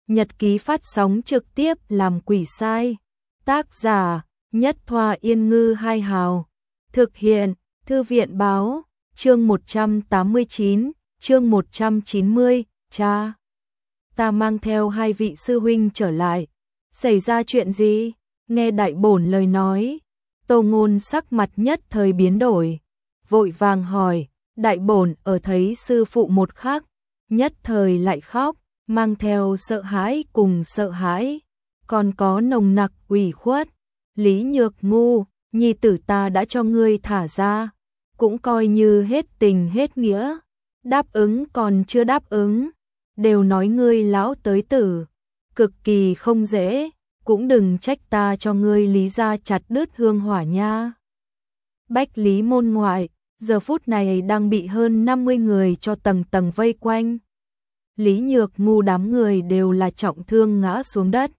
Nhật ký phát sóng trực tiếp làm quỷ sai. Tác giả Nhất Thoa Yên Ngư Hai Hào. Thực hiện Thư viện Báo. Chương 189, chương 190, cha. Ta mang theo hai vị sư huynh trở lại. Xảy ra chuyện gì? Nghe đại bổn lời nói. Tô Ngôn sắc mặt nhất thời biến đổi. Vội vàng hỏi, đại bổn ở thấy sư phụ một khắc, nhất thời lại khóc, mang theo sợ hãi cùng sợ hãi. Còn có nồng nặc ủy khuất. Lý Nhược Ngu, nhi tử ta đã cho ngươi thả ra. Cũng coi như hết tình hết nghĩa. Đáp ứng còn chưa đáp ứng. Đều nói ngươi lão tới tử. Cực kỳ không dễ. Cũng đừng trách ta cho ngươi Lý gia chặt đứt hương hỏa nha. Bách Lý môn ngoại, giờ phút này đang bị hơn 50 người cho tầng tầng vây quanh. Lý Nhược Ngu đám người đều là trọng thương ngã xuống đất.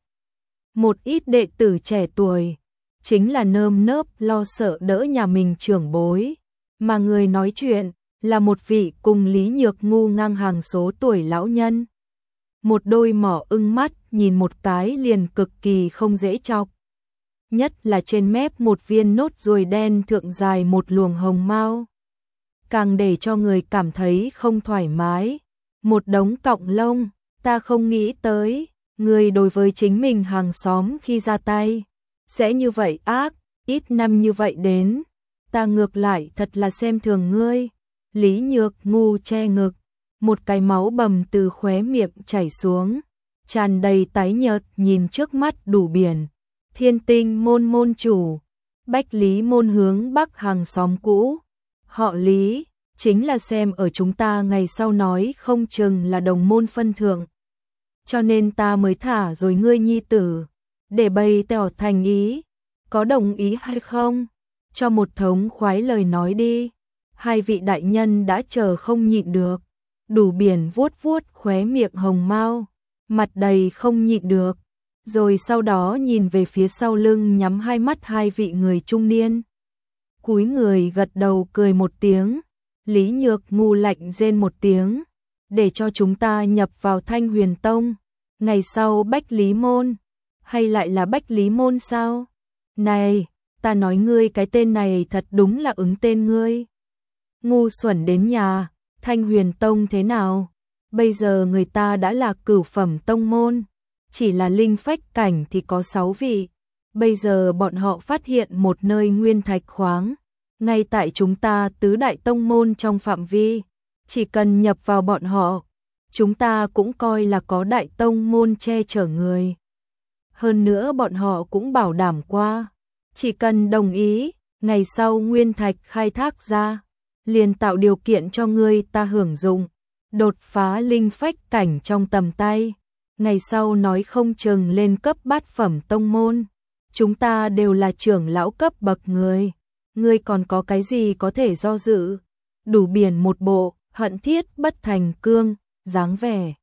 Một ít đệ tử trẻ tuổi, chính là nơm nớp lo sợ đỡ nhà mình trưởng bối. Mà người nói chuyện là một vị cùng Lý Nhược Ngu ngang hàng số tuổi lão nhân. Một đôi mỏ ưng mắt nhìn một cái liền cực kỳ không dễ chọc. Nhất là trên mép một viên nốt ruồi đen thượng dài một luồng hồng mau. Càng để cho người cảm thấy không thoải mái. Một đống cọng lông, ta không nghĩ tới, người đối với chính mình hàng xóm khi ra tay. Sẽ như vậy ác, ít năm như vậy đến. Ta ngược lại thật là xem thường ngươi. Lý Nhược Ngu che ngực. Một cái máu bầm từ khóe miệng chảy xuống, tràn đầy tái nhợt nhìn trước mắt Đủ Biển. Thiên Tinh môn môn chủ, Bách Lý môn hướng bắc hàng xóm cũ. Họ Lý, chính là xem ở chúng ta ngày sau nói không chừng là đồng môn phân thượng. Cho nên ta mới thả rồi ngươi nhi tử, để bày tỏ thành ý. Có đồng ý hay không? Cho một thống khoái lời nói đi. Hai vị đại nhân đã chờ không nhịn được. Đủ Biển vuốt vuốt khóe miệng hồng mau, mặt đầy không nhịn được, rồi sau đó nhìn về phía sau lưng nhắm hai mắt hai vị người trung niên. Cúi người gật đầu cười một tiếng, Lý Nhược Ngu lạnh rên một tiếng, để cho chúng ta nhập vào Thanh Huyền Tông, ngày sau Bách Lý môn, hay lại là Bách Lý môn sao? Này, ta nói ngươi cái tên này thật đúng là ứng tên ngươi. Ngu xuẩn đến nhà. Thanh Huyền Tông thế nào? Bây giờ người ta đã là cửu phẩm tông môn, chỉ là linh phách cảnh thì có 6 vị. Bây giờ bọn họ phát hiện một nơi nguyên thạch khoáng, ngay tại chúng ta tứ đại tông môn trong phạm vi. Chỉ cần nhập vào bọn họ, chúng ta cũng coi là có đại tông môn che chở người. Hơn nữa bọn họ cũng bảo đảm qua, chỉ cần đồng ý, ngày sau nguyên thạch khai thác ra, liền tạo điều kiện cho ngươi ta hưởng dụng, đột phá linh phách cảnh trong tầm tay. Ngày sau nói không chừng lên cấp bát phẩm tông môn, chúng ta đều là trưởng lão cấp bậc người. Ngươi còn có cái gì có thể do dự? Đủ Biển một bộ hận thiết bất thành cương dáng vẻ.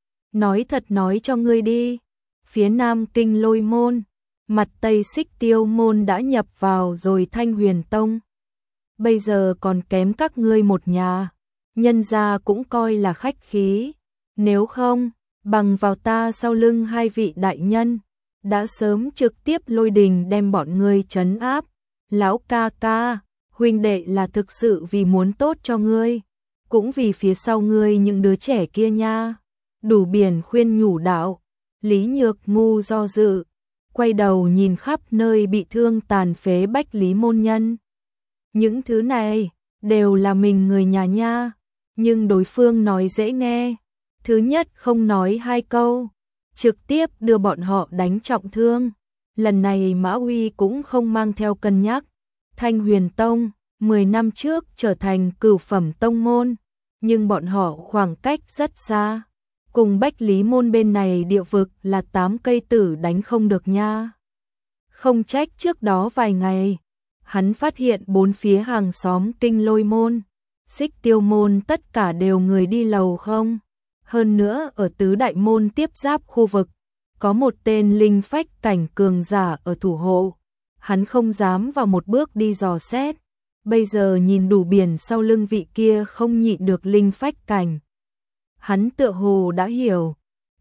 Nói thật nói cho ngươi đi, phía Nam Kinh Lôi môn, mặt Tây Xích Tiêu môn đã nhập vào rồi Thanh Huyền Tông. Bây giờ còn kém các ngươi một nhà, nhân gia cũng coi là khách khí. Nếu không, bằng vào ta sau lưng hai vị đại nhân, đã sớm trực tiếp lôi đình đem bọn ngươi trấn áp. Lão ca ca, huynh đệ là thực sự vì muốn tốt cho ngươi, cũng vì phía sau ngươi những đứa trẻ kia nha. Đủ Biển khuyên nhủ đạo. Lý Nhược Ngu do dự, quay đầu nhìn khắp nơi bị thương tàn phế Bách Lý môn nhân. Những thứ này đều là mình người nhà nha, nhưng đối phương nói dễ nghe. Thứ nhất không nói hai câu, trực tiếp đưa bọn họ đánh trọng thương. Lần này Mã Uy cũng không mang theo cân nhắc. Thanh Huyền Tông 10 năm trước trở thành cửu phẩm tông môn, nhưng bọn họ khoảng cách rất xa. Cùng Bách Lý môn bên này địa vực là 8 cây tử đánh không được nha. Không trách trước đó vài ngày, hắn phát hiện bốn phía hàng xóm Kinh Lôi môn, Xích Tiêu môn tất cả đều người đi lầu không. Hơn nữa ở tứ đại môn tiếp giáp khu vực, có một tên linh phách cảnh cường giả ở thủ hộ. Hắn không dám vào một bước đi dò xét. Bây giờ nhìn Đủ Biển sau lưng vị kia không nhịn được linh phách cảnh. Hắn tựa hồ đã hiểu,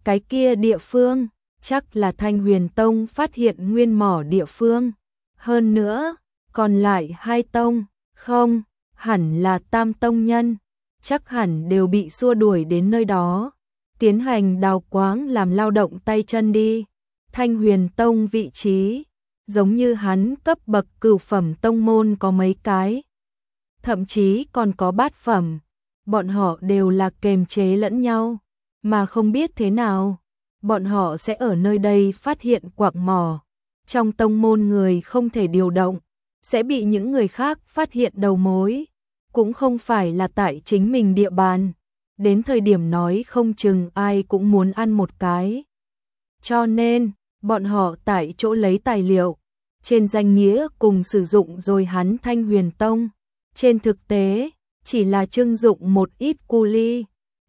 Cái kia địa phương, chắc là Thanh Huyền Tông phát hiện nguyên mỏ địa phương. Hơn nữa, còn lại 2 tông, không, hẳn là Tam tông nhân, chắc hẳn đều bị xua đuổi đến nơi đó, tiến hành đào quáng làm lao động tay chân đi. Thanh Huyền Tông vị trí, giống như hắn cấp bậc cửu phẩm tông môn có mấy cái, thậm chí còn có bát phẩm, bọn họ đều là kềm chế lẫn nhau, mà không biết thế nào, bọn họ sẽ ở nơi đây phát hiện quặng mỏ. Trong tông môn người không thể điều động, sẽ bị những người khác phát hiện đầu mối, cũng không phải là tại chính mình địa bàn, đến thời điểm nói không chừng ai cũng muốn ăn một cái. Cho nên, bọn họ tại chỗ lấy tài liệu, trên danh nghĩa cùng sử dụng rồi hắn Thanh Huyền Tông, trên thực tế, chỉ là trưng dụng một ít cu ly,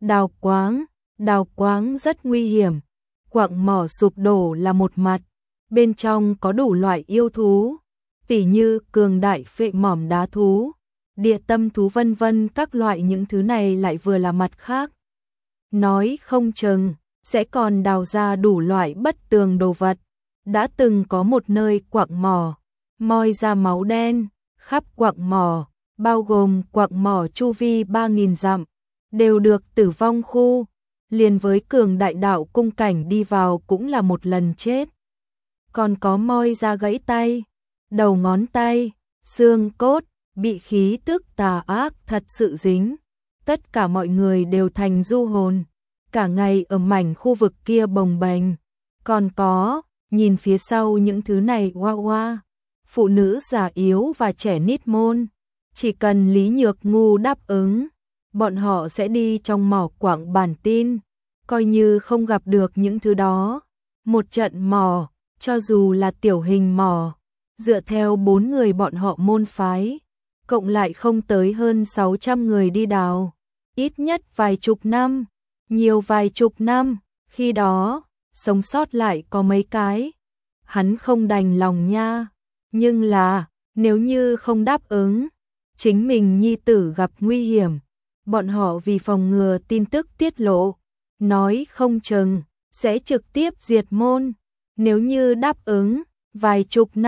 đào quáng rất nguy hiểm, quặng mỏ sụp đổ là một mặt, bên trong có đủ loại yêu thú, tỉ như cường đại phệ mỏm đá thú, địa tâm thú vân vân, các loại những thứ này lại vừa là mặt khác. Nói không chừng, sẽ còn đào ra đủ loại bất tường đồ vật. Đã từng có một nơi quặng mỏ, moi ra máu đen, khắp quặng mỏ, bao gồm quặng mỏ chu vi 3.000 dặm, đều được tử vong khu, liền với cường đại đạo cung cảnh đi vào cũng là một lần chết. Còn có moi ra gãy tay, đầu ngón tay, xương cốt, bị khí tức tà ác thật sự dính. Tất cả mọi người đều thành du hồn, cả ngày ở mảnh khu vực kia bồng bềnh. Còn có, nhìn phía sau những thứ này hoa, phụ nữ già yếu và trẻ nít môn, chỉ cần Lý Nhược Ngu đáp ứng, bọn họ sẽ đi trong mỏ quặng bản tin, coi như không gặp được những thứ đó. Một trận mỏ, cho dù là tiểu hình mỏ, dựa theo 4 người bọn họ môn phái, cộng lại không tới hơn 600 người đi đào, ít nhất vài chục năm, nhiều vài chục năm, khi đó, sống sót lại có mấy cái. Hắn không đành lòng nha, nhưng là, nếu như không đáp ứng, chính mình nhi tử gặp nguy hiểm, bọn họ vì phòng ngừa tin tức tiết lộ, nói không chừng, sẽ trực tiếp diệt môn. Nếu như đáp ứng, vài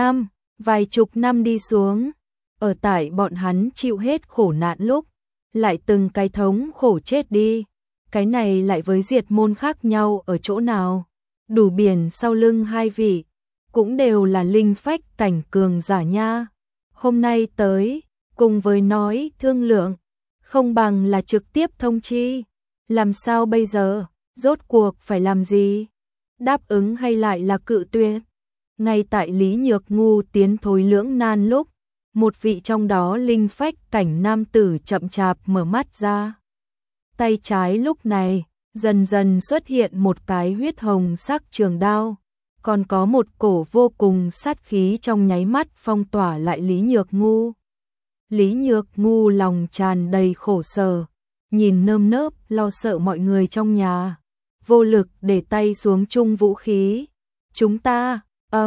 chục năm đi xuống, ở tại bọn hắn chịu hết khổ nạn lúc, lại từng cái thống khổ chết đi. Cái này lại với diệt môn khác nhau ở chỗ nào? Đủ biển sau lưng hai vị, cũng đều là linh phách cảnh cường giả nha. Hôm nay tới, cùng với nói thương lượng, không bằng là trực tiếp thông chi. Làm sao bây giờ? Rốt cuộc phải làm gì? Đáp ứng hay lại là cự tuyệt? Ngay tại Lý Nhược Ngu tiến thối lưỡng nan lúc, một vị trong đó linh phách cảnh nam tử chậm chạp mở mắt ra. Tay trái lúc này, dần dần xuất hiện một cái huyết hồng sắc trường đao, còn có một cổ vô cùng sát khí trong nháy mắt phong tỏa lại Lý Nhược Ngu. Lý Nhược Ngu lòng tràn đầy khổ sở, nhìn nơm nớp lo sợ mọi người trong nhà, vô lực để tay xuống chung vũ khí. Chúng ta,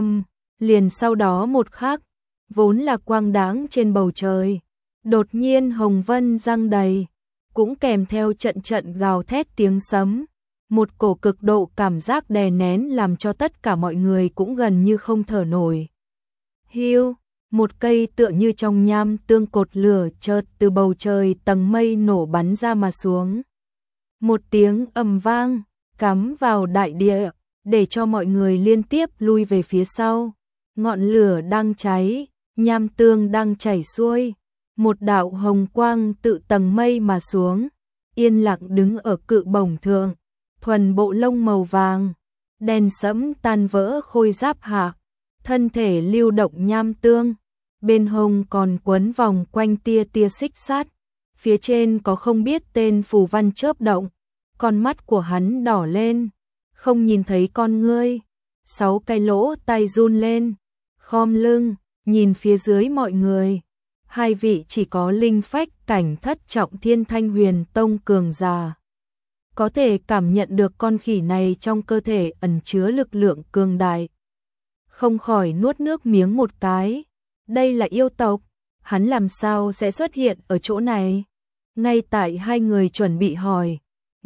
liền sau đó một khắc, vốn là quang đáng trên bầu trời, đột nhiên hồng vân giăng đầy, cũng kèm theo trận trận gào thét tiếng sấm, một cổ cực độ cảm giác đè nén làm cho tất cả mọi người cũng gần như không thở nổi. Hiu, một cây tựa như trong nham tương cột lửa chợt từ bầu trời tầng mây nổ bắn ra mà xuống. Một tiếng ầm vang, cắm vào đại địa, để cho mọi người liên tiếp lui về phía sau. Ngọn lửa đang cháy, nham tương đang chảy xuôi, một đạo hồng quang tự tầng mây mà xuống, yên lặng đứng ở cự bổng thượng, thuần bộ lông màu vàng, đen sẫm tan vỡ khôi giáp hạ, thân thể lưu động nham tương, bên hông còn quấn vòng quanh tia tia xích sắt, phía trên có không biết tên phù văn chớp động, con mắt của hắn đỏ lên, không nhìn thấy con ngươi, 6 cái lỗ tai run lên, khom lưng, nhìn phía dưới mọi người. Hai vị chỉ có linh phách cảnh thất trọng Thiên Thanh Huyền Tông cường giả, có thể cảm nhận được con khỉ này trong cơ thể ẩn chứa lực lượng cường đại. Không khỏi nuốt nước miếng một cái, đây là yêu tộc, hắn làm sao sẽ xuất hiện ở chỗ này? Ngay tại hai người chuẩn bị hỏi,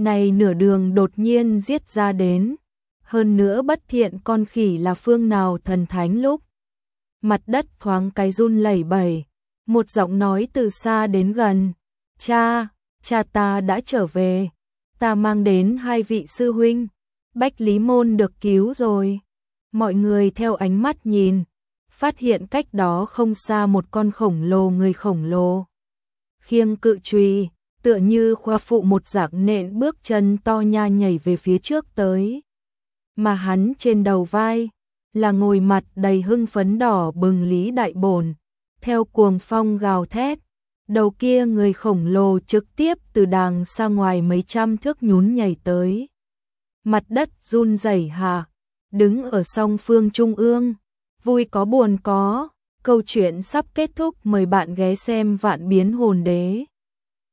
này nửa đường đột nhiên giết ra đến. Hơn nữa bất thiện con khỉ là phương nào thần thánh lúc. Mặt đất thoáng cái run lẩy bẩy, một giọng nói từ xa đến gần. Cha ta đã trở về, ta mang đến 2 vị sư huynh, Bách Lý Môn được cứu rồi. Mọi người theo ánh mắt nhìn, phát hiện cách đó không xa một con người khổng lồ. Khiêng cự chùy, tựa như khoa phụ một dạng nện bước chân to nha nhảy về phía trước tới. Mà hắn trên đầu vai, là ngồi mặt đầy hưng phấn đỏ bừng Lý Đại Bổn, theo cuồng phong gào thét. Đầu kia người khổng lồ trực tiếp từ đàng xa ngoài mấy trăm thước nhún nhảy tới. Mặt đất run rẩy hạ, đứng ở song phương trung ương, vui có buồn có, câu chuyện sắp kết thúc, mời bạn ghé xem Vạn Biến Hồn Đế.